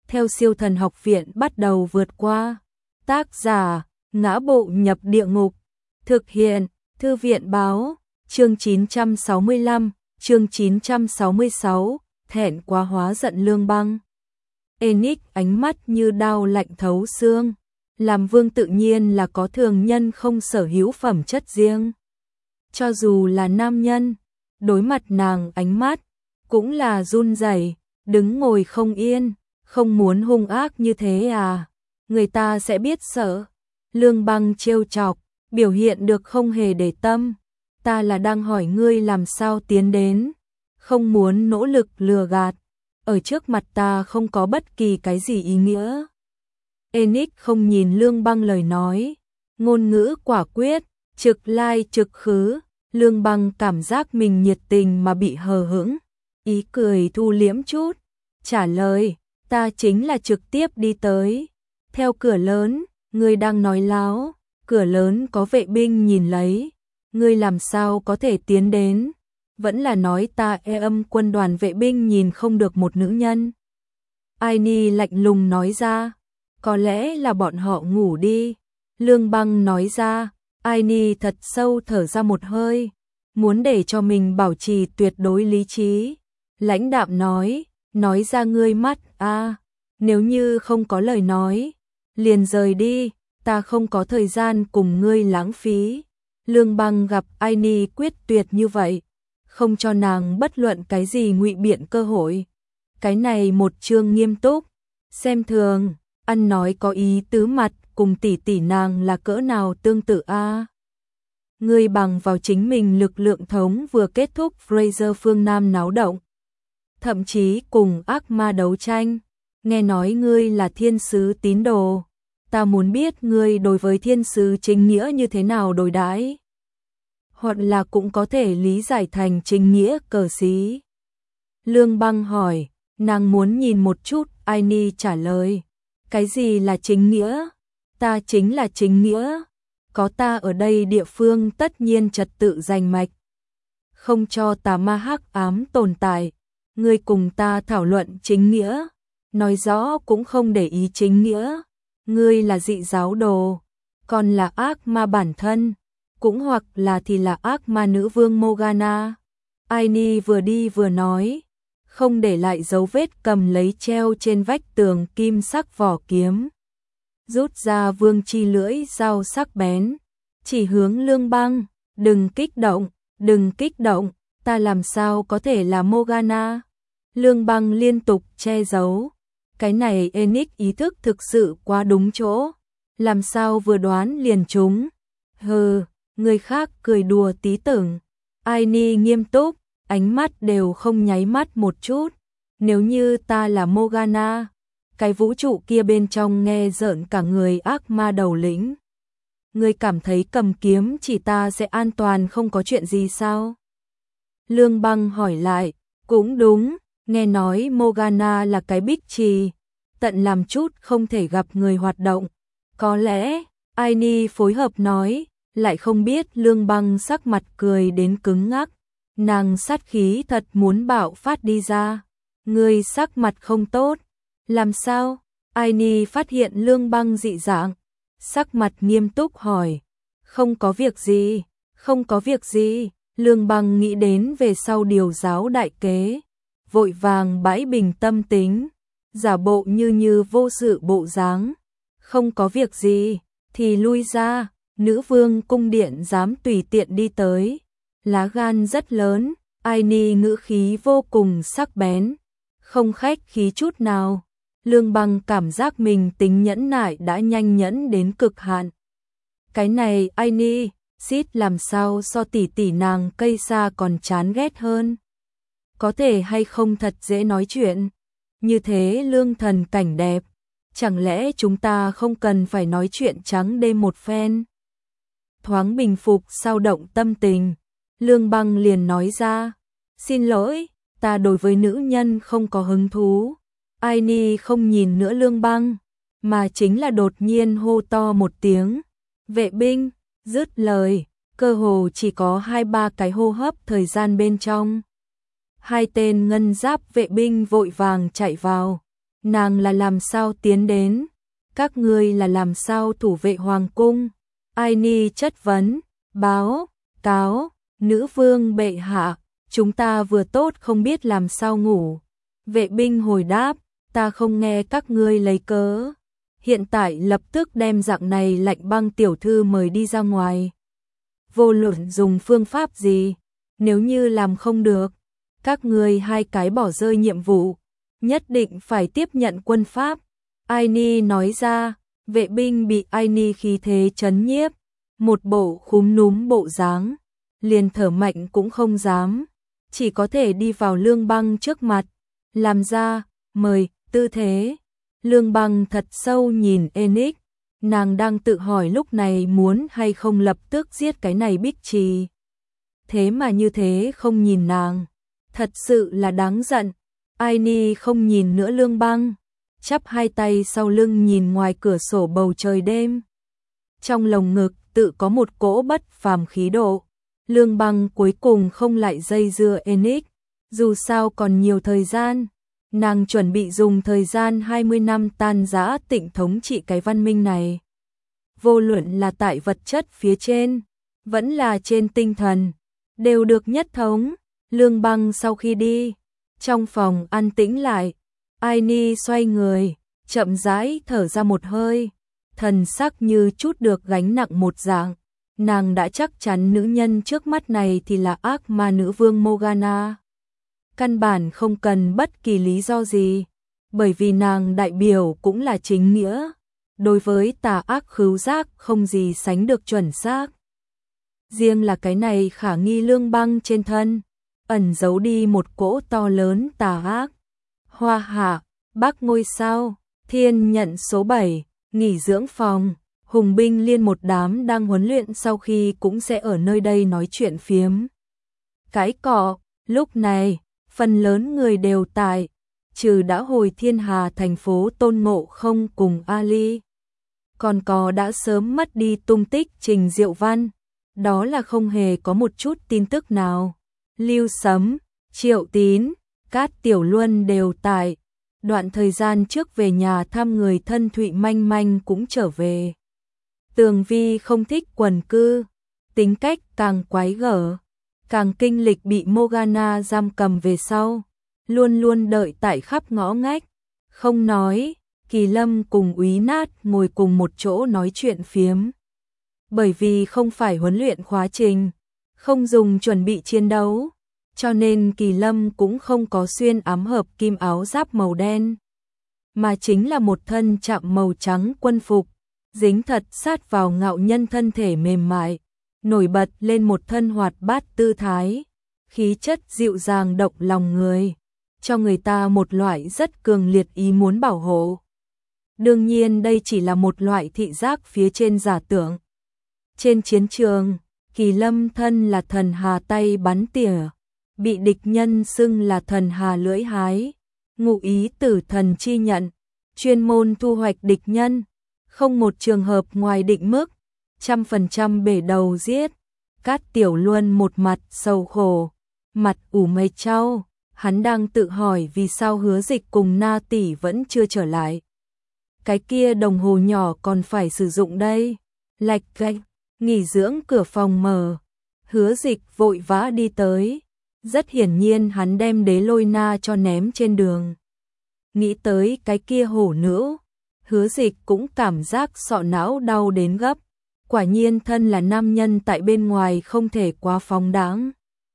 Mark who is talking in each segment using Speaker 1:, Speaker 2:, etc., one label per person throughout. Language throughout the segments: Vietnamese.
Speaker 1: theo Siêu Thần Học Viện bắt đầu vượt qua. Tác giả: Ngã Bộ Nhập Địa Ngục. Thực hiện: Thư viện báo. Chương 965, chương 966, thẹn quá hóa giận Lương Băng. Enix ánh mắt như đao lạnh thấu xương. Làm vương tự nhiên là có thường nhân không sở hữu phẩm chất riêng. Cho dù là nam nhân, đối mặt nàng ánh mắt cũng là run rẩy, đứng ngồi không yên, không muốn hung ác như thế à, người ta sẽ biết sợ. Lương Băng trêu chọc, biểu hiện được không hề để tâm. Ta là đang hỏi ngươi làm sao tiến đến, không muốn nỗ lực lừa gạt, ở trước mặt ta không có bất kỳ cái gì ý nghĩa. Enix không nhìn Lương Băng lời nói, ngôn ngữ quả quyết, trực lai trực khứ. Lương Băng cảm giác mình nhiệt tình mà bị hờ hững, ý cười thu liễm chút, trả lời, ta chính là trực tiếp đi tới. Theo cửa lớn, ngươi đang nói láo, cửa lớn có vệ binh nhìn lấy, ngươi làm sao có thể tiến đến, vẫn là nói ta âm quân đoàn vệ binh nhìn không được một nữ nhân. Aini lạnh lùng nói ra, có lẽ là bọn họ ngủ đi. Lương Băng nói ra, Aini thật sâu thở ra một hơi, muốn để cho mình bảo trì tuyệt đối lý trí. Lãnh đạm nói ra ngươi mắt a, nếu như không có lời nói, liền rời đi, ta không có thời gian cùng ngươi lãng phí. Lương Băng gặp Aini quyết tuyệt như vậy, không cho nàng bất luận cái gì ngụy biện cơ hội. Cái này một chương nghiêm túc, xem thường, ăn nói có ý tứ mặt cùng tỷ tỷ nàng là cỡ nào tương tự a. Ngươi bằng vào chính mình lực lượng thống vừa kết thúc Fraser phương Nam náo động, thậm chí cùng ác ma đấu tranh, nghe nói ngươi là thiên sứ tín đồ, ta muốn biết ngươi đối với thiên sứ chính nghĩa như thế nào đối đãi, hoặc là cũng có thể lý giải thành chính nghĩa cờ xí. Lương Băng hỏi, nàng muốn nhìn một chút. Aini trả lời, cái gì là chính nghĩa? Ta chính là chính nghĩa, có ta ở đây địa phương tất nhiên trật tự rành mạch, không cho tà ma hắc ám tồn tại. Ngươi cùng ta thảo luận chính nghĩa, nói rõ cũng không để ý chính nghĩa. Ngươi là dị giáo đồ, còn là ác ma bản thân, cũng hoặc là thì là ác ma nữ vương Morgana. Aini vừa đi vừa nói, không để lại dấu vết, cầm lấy treo trên vách tường kim sắc vỏ kiếm, rút ra vương chi lưỡi dao sắc bén, chỉ hướng Lương Băng, đừng kích động, đừng kích động, ta làm sao có thể là Morgana. Lương Băng liên tục che giấu, cái này Enix ý thức thực sự quá đúng chỗ, làm sao vừa đoán liền trúng. Hừ, người khác cười đùa tí tưởng. Aini nghiêm túc, ánh mắt đều không nháy mắt một chút. Nếu như ta là Morgana, cái vũ trụ kia bên trong nghe rợn cả người ác ma đầu lĩnh. Ngươi cảm thấy cầm kiếm chỉ ta sẽ an toàn không có chuyện gì sao? Lương Băng hỏi lại, cũng đúng, nghe nói Morgana là cái bích trì, tận làm chút không thể gặp người hoạt động. Có lẽ, Aini phối hợp nói, lại không biết Lương Băng sắc mặt cười đến cứng ngắc. Nàng sát khí thật muốn bạo phát đi ra. Ngươi sắc mặt không tốt. Làm sao? Aini phát hiện Lương Băng dị dạng, sắc mặt nghiêm túc hỏi. Không có việc gì, không có việc gì. Lương Băng nghĩ đến về sau điều giáo đại kế, vội vàng bãi bình tâm tính, giả bộ như vô sự bộ dáng. Không có việc gì, thì lui ra. Nữ vương cung điện dám tùy tiện đi tới, lá gan rất lớn. Aini ngữ khí vô cùng sắc bén, không khách khí chút nào. Lương Băng cảm giác mình tính nhẫn nại đã nhanh nhẫn đến cực hạn. Cái này Aini, xít làm sao so tỷ tỷ nàng cây xa còn chán ghét hơn. Có thể hay không thật dễ nói chuyện. Như thế lương thần cảnh đẹp, chẳng lẽ chúng ta không cần phải nói chuyện trắng đêm một phen? Thoáng bình phục sao động tâm tình, Lương Băng liền nói ra, xin lỗi, ta đối với nữ nhân không có hứng thú. Aini không nhìn nữa Lương Băng, mà chính là đột nhiên hô to một tiếng, vệ binh. Dứt lời, cơ hồ chỉ có 2-3 cái hô hấp thời gian bên trong. Hai tên ngân giáp vệ binh vội vàng chạy vào, nàng là làm sao tiến đến, các ngươi là làm sao thủ vệ hoàng cung. Ai Ni chất vấn, báo, cáo, nữ vương bệ hạ, chúng ta vừa tốt không biết làm sao ngủ. Vệ binh hồi đáp, ta không nghe các ngươi lấy cớ. Hiện tại lập tức đem dạng này lạnh băng tiểu thư mời đi ra ngoài. Vô luận dùng phương pháp gì, nếu như làm không được, các ngươi hai cái bỏ rơi nhiệm vụ, nhất định phải tiếp nhận quân pháp. Ai Ni nói ra, vệ binh bị Ai Ni khí thế chấn nhiếp, một bộ khúm núm bộ dáng, liền thở mạnh cũng không dám, chỉ có thể đi vào Lương Băng trước mặt, làm ra, mời, tư thế. Lương Băng thật sâu nhìn Enix, nàng đang tự hỏi lúc này muốn hay không lập tức giết cái này Bích Trì. Thế mà như thế không nhìn nàng, thật sự là đáng giận. Ai Ni không nhìn nữa Lương Băng, chắp hai tay sau lưng nhìn ngoài cửa sổ bầu trời đêm. Trong lồng ngực tự có một cỗ bất phàm khí độ. Lương Băng cuối cùng không lại dây dưa Enix, dù sao còn nhiều thời gian. Nàng chuẩn bị dùng thời gian 20 năm tan rã Tịnh thống trị cái văn minh này. Vô luận là tại vật chất phía trên, vẫn là trên tinh thần, đều được nhất thống. Lương Băng sau khi đi, trong phòng an tĩnh lại. Ai Ni xoay người, chậm rãi thở ra một hơi, thần sắc như chút được gánh nặng một dạng. Nàng đã chắc chắn nữ nhân trước mắt này thì là ác ma nữ vương Morgana. Căn bản không cần bất kỳ lý do gì, bởi vì nàng đại biểu cũng là chính nghĩa, đối với tà ác khứu giác không gì sánh được chuẩn xác. Riêng là cái này khả nghi Lương Băng trên thân, ẩn giấu đi một cỗ to lớn tà ác. Hoa Hạ, Bắc ngôi sao, Thiên nhận số 7, nghỉ dưỡng phòng, hùng binh liên một đám đang huấn luyện sau khi cũng sẽ ở nơi đây nói chuyện phiếm. Cái cọ, lúc này, phần lớn người đều tại, trừ đã hồi Thiên Hà thành phố Tôn Ngộ Không cùng Ali. Còn có đã sớm mất đi tung tích Trình Diệu Văn, đó là không hề có một chút tin tức nào. Lưu Sấm, Triệu Tín, Cát Tiểu Luân đều tại. Đoạn thời gian trước về nhà thăm người thân Thụy Manh Manh cũng trở về. Tường Vi không thích quần cư, tính cách càng quái gở, càng kinh lịch bị Morgana giam cầm về sau, luôn luôn đợi tại khắp ngõ ngách, không nói. Kỳ Lâm cùng Úy Nát ngồi cùng một chỗ nói chuyện phiếm. Bởi vì không phải huấn luyện khóa trình, không dùng chuẩn bị chiến đấu, cho nên Kỳ Lâm cũng không có xuyên ám hợp kim áo giáp màu đen, mà chính là một thân chạm màu trắng quân phục, dính thật sát vào ngạo nhân thân thể mềm mại, nổi bật lên một thân hoạt bát tư thái, khí chất dịu dàng động lòng người, cho người ta một loại rất cường liệt ý muốn bảo hộ. Đương nhiên đây chỉ là một loại thị giác phía trên giả tưởng. Trên chiến trường, Kỳ Lâm thân là thần hà tay bắn tỉa, bị địch nhân xưng là thần hà lưỡi hái, ngụ ý tử thần chi nhận, chuyên môn thu hoạch địch nhân, không một trường hợp ngoài định mức, 100% bể đầu giết. Cát Tiểu Luân một mặt sầu khổ, mặt ủ mây trao, hắn đang tự hỏi vì sao Hứa Dịch cùng Na tỷ vẫn chưa trở lại. Cái kia đồng hồ nhỏ còn phải sử dụng đây. Lạch cạch, nghỉ dưỡng cửa phòng mở, Hứa Dịch vội vã đi tới. Rất hiển nhiên hắn đem Đế Lôi Na cho ném trên đường. Nghĩ tới cái kia hổ nữ, Hứa Dịch cũng cảm giác sọ não đau đến gấp. Quả nhiên thân là nam nhân tại bên ngoài không thể quá phóng đãng.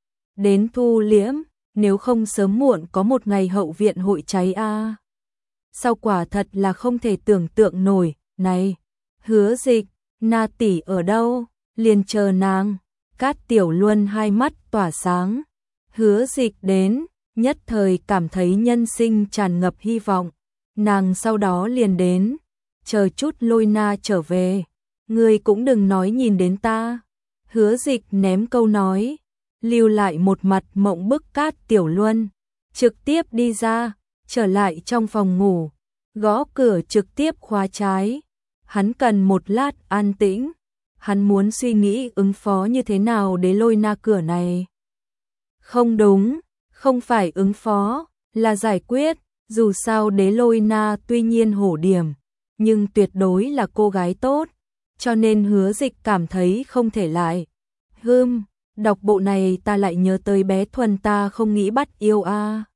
Speaker 1: Đến thu liễm, nếu không sớm muộn có một ngày hậu viện hội cháy a. Sau quả thật là không thể tưởng tượng nổi. Này, Hứa Dịch, Na tỷ ở đâu? Liền chờ nàng. Cát Tiểu Luân hai mắt tỏa sáng. Hứa Dịch đến, nhất thời cảm thấy nhân sinh tràn ngập hy vọng. Nàng sau đó liền đến, chờ chút Lôi Na trở về, ngươi cũng đừng nói nhìn đến ta. Hứa Dịch ném câu nói, lưu lại một mặt mộng bức Cát Tiểu Luân, trực tiếp đi ra, trở lại trong phòng ngủ, gõ cửa trực tiếp khóa trái. Hắn cần một lát an tĩnh, hắn muốn suy nghĩ ứng phó như thế nào để Lôi Na cửa này. Không đúng, không phải ứng phó, là giải quyết. Dù sao Đế Lôi Na tuy nhiên hổ điểm, nhưng tuyệt đối là cô gái tốt, cho nên Hứa Dịch cảm thấy không thể lại. Đọc bộ này ta lại nhớ tới bé Thuần ta không nghĩ bắt yêu a.